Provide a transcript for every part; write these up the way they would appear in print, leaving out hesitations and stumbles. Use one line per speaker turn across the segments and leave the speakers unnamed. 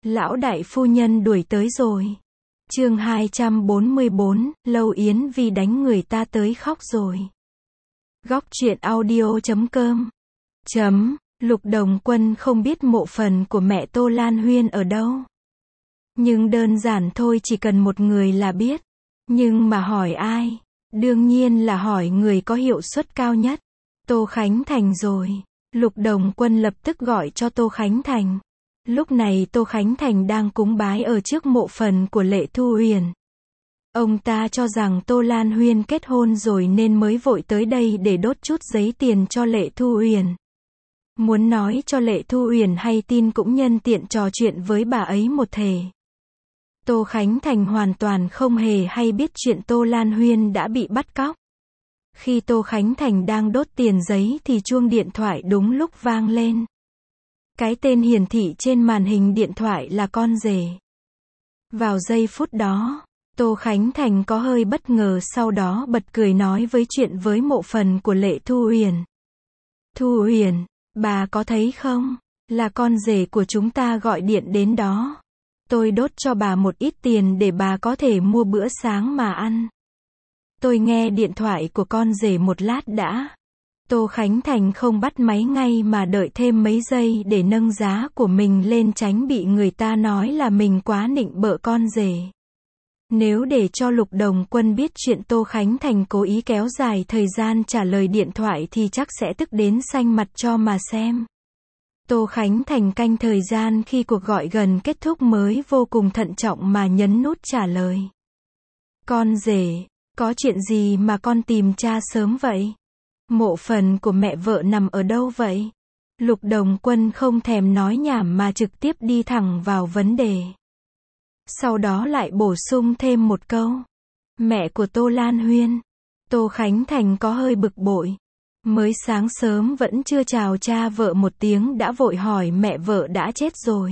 Lão đại phu nhân đuổi tới rồi. Chương 244, Lâu Yến Vi đánh người ta tới khóc rồi. Góc truyện audio.com. Lục Đồng Quân không biết mộ phần của mẹ Tô Lan Huyên ở đâu. Nhưng đơn giản thôi, chỉ cần một người là biết. Nhưng mà hỏi ai? Đương nhiên là hỏi người có hiệu suất cao nhất. Tô Khánh Thành rồi. Lục Đồng Quân lập tức gọi cho Tô Khánh Thành. Lúc này Tô Khánh Thành đang cúng bái ở trước mộ phần của Lệ Thu Uyển. Ông ta cho rằng Tô Lan Huyên kết hôn rồi nên mới vội tới đây để đốt chút giấy tiền cho Lệ Thu Uyển. Muốn nói cho Lệ Thu Uyển hay tin cũng nhân tiện trò chuyện với bà ấy một thể. Tô Khánh Thành hoàn toàn không hề hay biết chuyện Tô Lan Huyên đã bị bắt cóc. Khi Tô Khánh Thành đang đốt tiền giấy thì chuông điện thoại đúng lúc vang lên. Cái tên hiển thị trên màn hình điện thoại là con rể. Vào giây phút đó, Tô Khánh Thành có hơi bất ngờ, sau đó bật cười nói với chuyện với mộ phần của Lệ Thu Uyển. Thu Uyển, bà có thấy không? Là con rể của chúng ta gọi điện đến đó. Tôi đốt cho bà một ít tiền để bà có thể mua bữa sáng mà ăn. Tôi nghe điện thoại của con rể một lát đã. Tô Khánh Thành không bắt máy ngay mà đợi thêm mấy giây để nâng giá của mình lên, tránh bị người ta nói là mình quá nịnh bợ con rể. Nếu để cho Lục Đồng Quân biết chuyện Tô Khánh Thành cố ý kéo dài thời gian trả lời điện thoại thì chắc sẽ tức đến xanh mặt cho mà xem. Tô Khánh Thành canh thời gian khi cuộc gọi gần kết thúc mới vô cùng thận trọng mà nhấn nút trả lời. Con rể, có chuyện gì mà con tìm cha sớm vậy? Mộ phần của mẹ vợ nằm ở đâu vậy? Lục Đồng Quân không thèm nói nhảm mà trực tiếp đi thẳng vào vấn đề. Sau đó lại bổ sung thêm một câu. Mẹ của Tô Lan Huyên. Tô Khánh Thành có hơi bực bội. Mới sáng sớm vẫn chưa chào cha vợ một tiếng đã vội hỏi mẹ vợ đã chết rồi.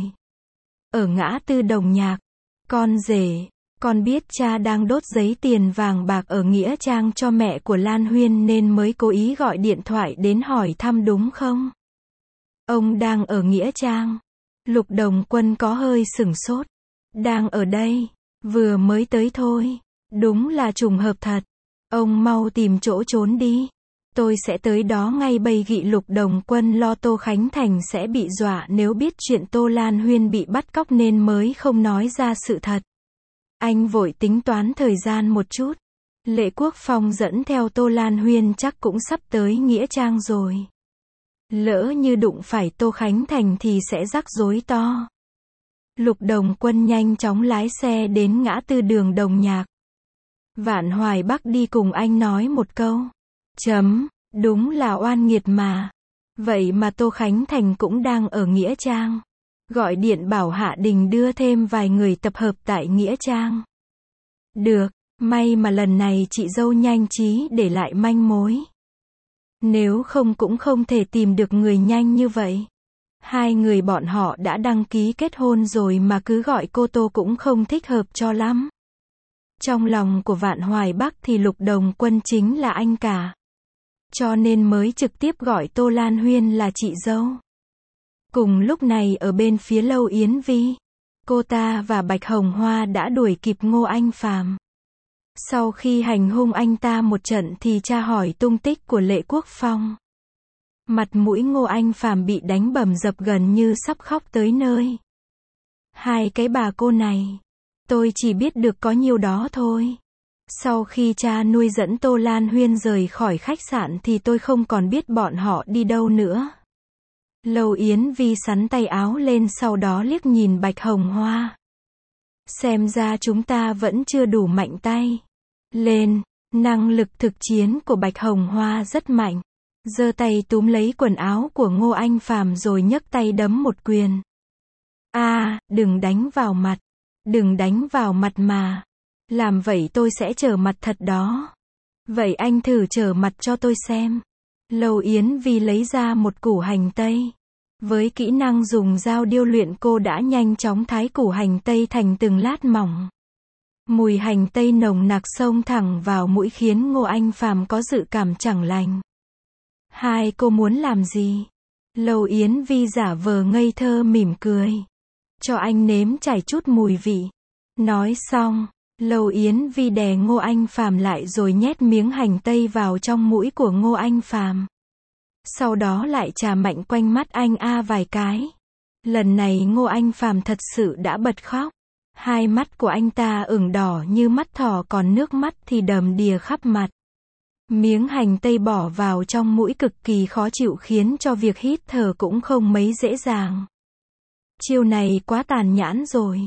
Ở ngã tư Đồng Nhạc. Con rể, con biết cha đang đốt giấy tiền vàng bạc ở Nghĩa Trang cho mẹ của Lan Huyên nên mới cố ý gọi điện thoại đến hỏi thăm đúng không? Ông đang ở Nghĩa Trang. Lục Đồng Quân có hơi sửng sốt. Đang ở đây, vừa mới tới thôi. Đúng là trùng hợp thật. Ông mau tìm chỗ trốn đi. Tôi sẽ tới đó ngay bây gị. Lục Đồng Quân lo Tô Khánh Thành sẽ bị dọa nếu biết chuyện Tô Lan Huyên bị bắt cóc nên mới không nói ra sự thật. Anh vội tính toán thời gian một chút. Lệ Quốc Phong dẫn theo Tô Lan Huyên chắc cũng sắp tới Nghĩa Trang rồi. Lỡ như đụng phải Tô Khánh Thành thì sẽ rắc rối to. Lục Đồng Quân nhanh chóng lái xe đến ngã tư đường Đồng Nhạc. Vạn Hoài Bắc đi cùng anh nói một câu. Đúng là oan nghiệt mà. Vậy mà Tô Khánh Thành cũng đang ở Nghĩa Trang. Gọi điện bảo Hạ Đình đưa thêm vài người tập hợp tại Nghĩa Trang. Được, may mà lần này chị dâu nhanh trí để lại manh mối. Nếu không cũng không thể tìm được người nhanh như vậy. Hai người bọn họ đã đăng ký kết hôn rồi mà cứ gọi cô Tô cũng không thích hợp cho lắm. Trong lòng của Vạn Hoài Bắc thì Lục Đồng Quân chính là anh cả. Cho nên mới trực tiếp gọi Tô Lan Huyên là chị dâu. Cùng lúc này ở bên phía Lâu Yến Vi, cô ta và Bạch Hồng Hoa đã đuổi kịp Ngô Anh Phàm. Sau khi hành hung anh ta một trận thì tra hỏi tung tích của Lệ Quốc Phong. Mặt mũi Ngô Anh Phàm bị đánh bầm dập gần như sắp khóc tới nơi. Hai cái bà cô này, tôi chỉ biết được có nhiêu đó thôi. Sau khi cha nuôi dẫn Tô Lan Huyên rời khỏi khách sạn thì tôi không còn biết bọn họ đi đâu nữa. Lâu Yến Vi xắn tay áo lên sau đó liếc nhìn Bạch Hồng Hoa. Xem ra chúng ta vẫn chưa đủ mạnh tay. Lên, năng lực thực chiến của Bạch Hồng Hoa rất mạnh. Giơ tay túm lấy quần áo của Ngô Anh Phàm rồi nhấc tay đấm một quyền. Đừng đánh vào mặt. Đừng đánh vào mặt mà. Làm vậy tôi sẽ trở mặt thật đó. Vậy anh thử trở mặt cho tôi xem. Lâu Yến Vi lấy ra một củ hành tây. Với kỹ năng dùng dao điêu luyện cô đã nhanh chóng thái củ hành tây thành từng lát mỏng. Mùi hành tây nồng nặc xông thẳng vào mũi khiến Ngô Anh Phàm có dự cảm chẳng lành. Hai cô muốn làm gì? Lâu Yến Vi giả vờ ngây thơ mỉm cười. Cho anh nếm trải chút mùi vị. Nói xong, Lâu Yến Vi đè Ngô Anh Phàm lại rồi nhét miếng hành tây vào trong mũi của Ngô Anh Phàm. Sau đó lại chà mạnh quanh mắt anh vài cái. Lần này Ngô Anh Phàm thật sự đã bật khóc. Hai mắt của anh ta ửng đỏ như mắt thỏ, còn nước mắt thì đầm đìa khắp mặt. Miếng hành tây bỏ vào trong mũi cực kỳ khó chịu, khiến cho việc hít thở cũng không mấy dễ dàng. Chiêu này quá tàn nhẫn rồi.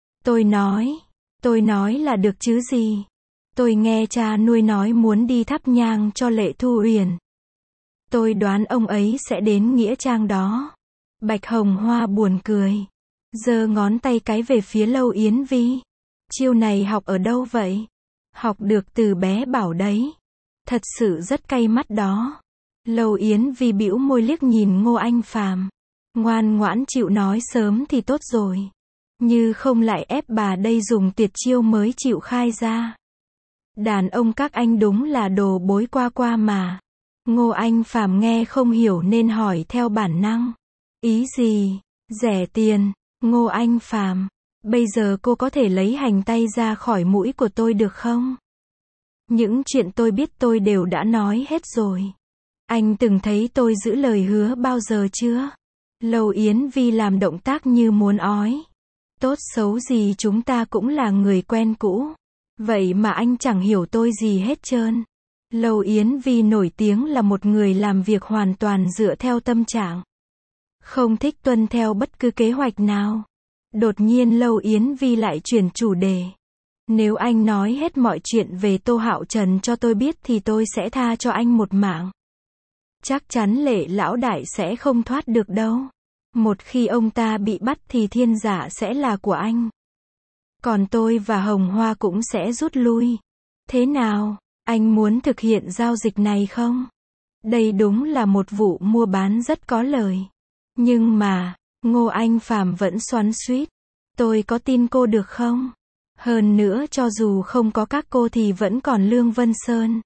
Tôi nói là được chứ gì. Tôi nghe cha nuôi nói muốn đi thắp nhang cho Lệ Thu Uyển. Tôi đoán ông ấy sẽ đến nghĩa trang đó. Bạch Hồng Hoa buồn cười, giơ ngón tay cái về phía Lâu Yến Vi. Chiêu này học ở đâu vậy? Học được từ bé Bảo đấy. Thật sự rất cay mắt đó. Lâu Yến Vi bĩu môi liếc nhìn Ngô Anh Phàm. Ngoan ngoãn chịu nói sớm thì tốt rồi. Như không lại ép bà đây dùng tuyệt chiêu mới chịu khai ra. Đàn ông các anh đúng là đồ bối qua qua mà. Ngô Anh Phàm nghe không hiểu nên hỏi theo bản năng. Ý gì? Rẻ tiền. Ngô Anh Phàm, bây giờ cô có thể lấy hành tây ra khỏi mũi của tôi được không? Những chuyện tôi biết tôi đều đã nói hết rồi. Anh từng thấy tôi giữ lời hứa bao giờ chưa? Lâu Yến Vi làm động tác như muốn ói. Tốt xấu gì chúng ta cũng là người quen cũ. Vậy mà anh chẳng hiểu tôi gì hết trơn. Lâu Yến Vi nổi tiếng là một người làm việc hoàn toàn dựa theo tâm trạng. Không thích tuân theo bất cứ kế hoạch nào. Đột nhiên Lâu Yến Vi lại chuyển chủ đề. Nếu anh nói hết mọi chuyện về Tô Hạo Trần cho tôi biết thì tôi sẽ tha cho anh một mạng. Chắc chắn Lệ lão đại sẽ không thoát được đâu. Một khi ông ta bị bắt thì thiên giả sẽ là của anh. Còn tôi và Hồng Hoa cũng sẽ rút lui. Thế nào, anh muốn thực hiện giao dịch này không? Đây đúng là một vụ mua bán rất có lời. Nhưng mà, Ngô Anh Phàm vẫn xoắn xuýt. Tôi có tin cô được không? Hơn nữa cho dù không có các cô thì vẫn còn Lương Vân Sơn.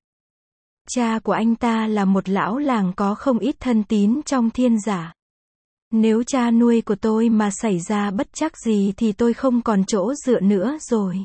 Cha của anh ta là một lão làng có không ít thân tín trong thiên giả. Nếu cha nuôi của tôi mà xảy ra bất trắc gì thì tôi không còn chỗ dựa nữa rồi.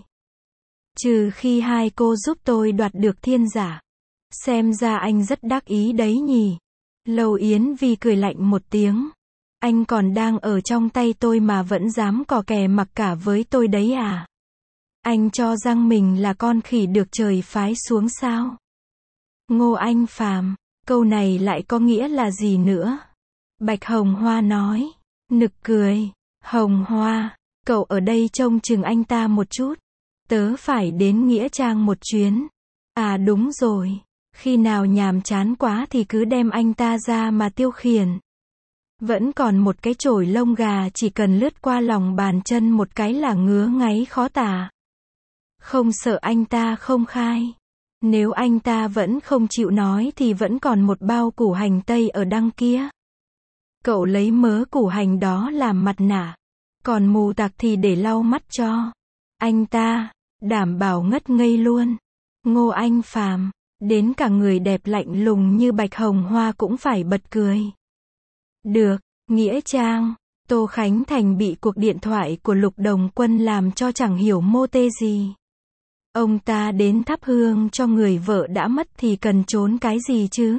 Trừ khi hai cô giúp tôi đoạt được thiên giả. Xem ra anh rất đắc ý đấy nhỉ. Lâu Yến Vi cười lạnh một tiếng. Anh còn đang ở trong tay tôi mà vẫn dám cò kè mặc cả với tôi đấy à? Anh cho rằng mình là con khỉ được trời phái xuống sao? Ngô Anh Phàm, câu này lại có nghĩa là gì nữa? Bạch Hồng Hoa nói. Nực cười. Hồng Hoa, cậu ở đây trông chừng anh ta một chút. Tớ phải đến nghĩa trang một chuyến. À đúng rồi. Khi nào nhàm chán quá thì cứ đem anh ta ra mà tiêu khiển. Vẫn còn một cái chổi lông gà chỉ cần lướt qua lòng bàn chân một cái là ngứa ngáy khó tả. Không sợ anh ta không khai. Nếu anh ta vẫn không chịu nói thì vẫn còn một bao củ hành tây ở đằng kia. Cậu lấy mớ củ hành đó làm mặt nạ. Còn mù tạc thì để lau mắt cho. Anh ta, đảm bảo ngất ngây luôn. Ngô Anh Phàm, đến cả người đẹp lạnh lùng như Bạch Hồng Hoa cũng phải bật cười. Được, nghĩa trang. Tô Khánh Thành bị cuộc điện thoại của Lục Đồng Quân làm cho chẳng hiểu mô tê gì. Ông ta đến thắp hương cho người vợ đã mất thì cần trốn cái gì chứ?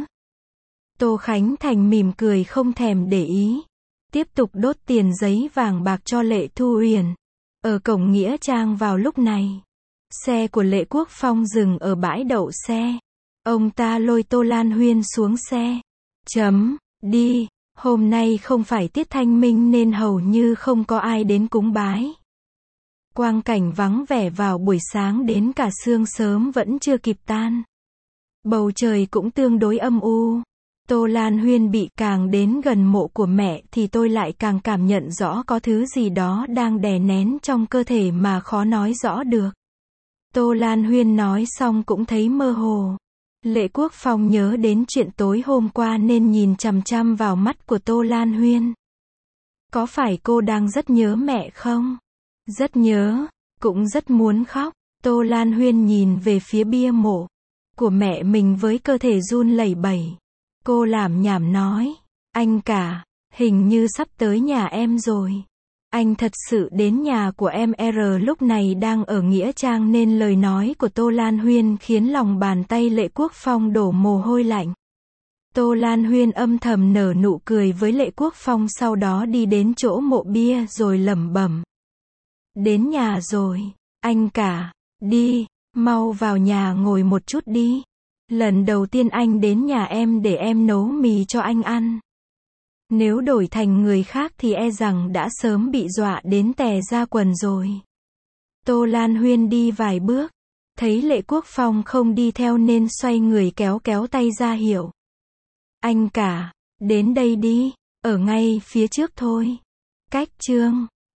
Tô Khánh Thành mỉm cười không thèm để ý. Tiếp tục đốt tiền giấy vàng bạc cho Lệ Thu Uyển. Ở cổng nghĩa trang vào lúc này, xe của Lệ Quốc Phong dừng ở bãi đậu xe. Ông ta lôi Tô Lan Huyên xuống xe. Đi, hôm nay không phải tiết thanh minh nên hầu như không có ai đến cúng bái. Quang cảnh vắng vẻ vào buổi sáng đến cả sương sớm vẫn chưa kịp tan. Bầu trời cũng tương đối âm u. Tô Lan Huyên bị càng đến gần mộ của mẹ thì tôi lại càng cảm nhận rõ có thứ gì đó đang đè nén trong cơ thể mà khó nói rõ được. Tô Lan Huyên nói xong cũng thấy mơ hồ. Lệ Quốc Phong nhớ đến chuyện tối hôm qua nên nhìn chằm chằm vào mắt của Tô Lan Huyên. Có phải cô đang rất nhớ mẹ không? Rất nhớ, cũng rất muốn khóc. Tô Lan Huyên nhìn về phía bia mộ của mẹ mình với cơ thể run lẩy bẩy. Cô lảm nhảm nói, anh cả, hình như sắp tới nhà em rồi. Anh thật sự đến nhà của em lúc này đang ở Nghĩa Trang nên lời nói của Tô Lan Huyên khiến lòng bàn tay Lệ Quốc Phong đổ mồ hôi lạnh. Tô Lan Huyên âm thầm nở nụ cười với Lệ Quốc Phong, sau đó đi đến chỗ mộ bia rồi lẩm bẩm. Đến nhà rồi, anh cả, đi, mau vào nhà ngồi một chút đi. Lần đầu tiên anh đến nhà em để em nấu mì cho anh ăn. Nếu đổi thành người khác thì e rằng đã sớm bị dọa đến tè ra quần rồi. Tô Lan Huyên đi vài bước, thấy Lệ Quốc Phong không đi theo nên xoay người kéo kéo tay ra hiệu. Anh cả, đến đây đi, ở ngay phía trước thôi. Cách chương